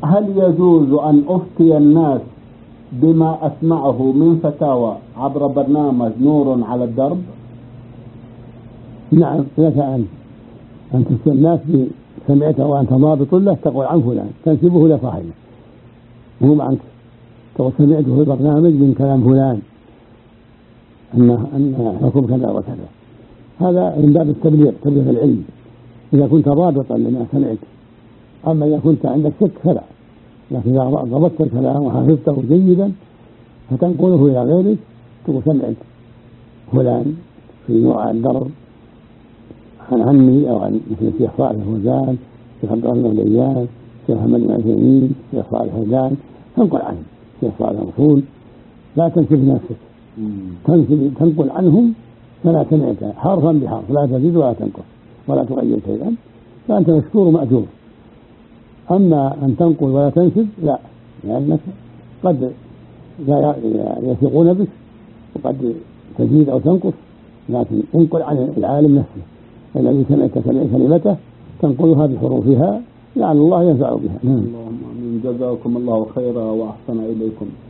هل يجوز أن أفتي الناس بما أسمعه من فتاوى عبر برنامج نور على الدرب؟ نعم، لك أن تفتي الناس سمعته وأنت ضابط له تقول عن فلان تنسبه لصاحبه وهم عنك، تقول سمعته في البرنامج من كلام فلان أن حكم كذا وكذا. هذا من باب التبليغ، تبليغ العلم إذا كنت ضابطا لما سمعت. أما إذا كنت عندك شك فلا، لكن إذا ضبطت الكلام وحفظته جيدا فتنقله إلى غيرك تقول سمعت فلان في نوع الدرب عن عمي أو عن مثل الشيخ صالح الفوزان، الشيخ عبد الرحمن الديان، الشيخ محمد بن عثيمين، الشيخ صالح الفوزان، تنقل عنهم، الشيخ صالح الرسول. لا تنسب نفسك، تنقل عنهم فلا سمعت حرفا بحرف، لا تزيد ولا تنقص ولا تغير شيئا، فأنت مشكور مأجور. أما أن تنقل ولا تنسب لا، لأنك قد لا يثقون بك وقد تزيد أو تنقص، لكن انقل عن العالم نفسه الذي سمع كلمته تنقلها بحروفها لعل الله ينفع بها. اللهم آمين. جزاكم الله خيرا وأحسن إليكم.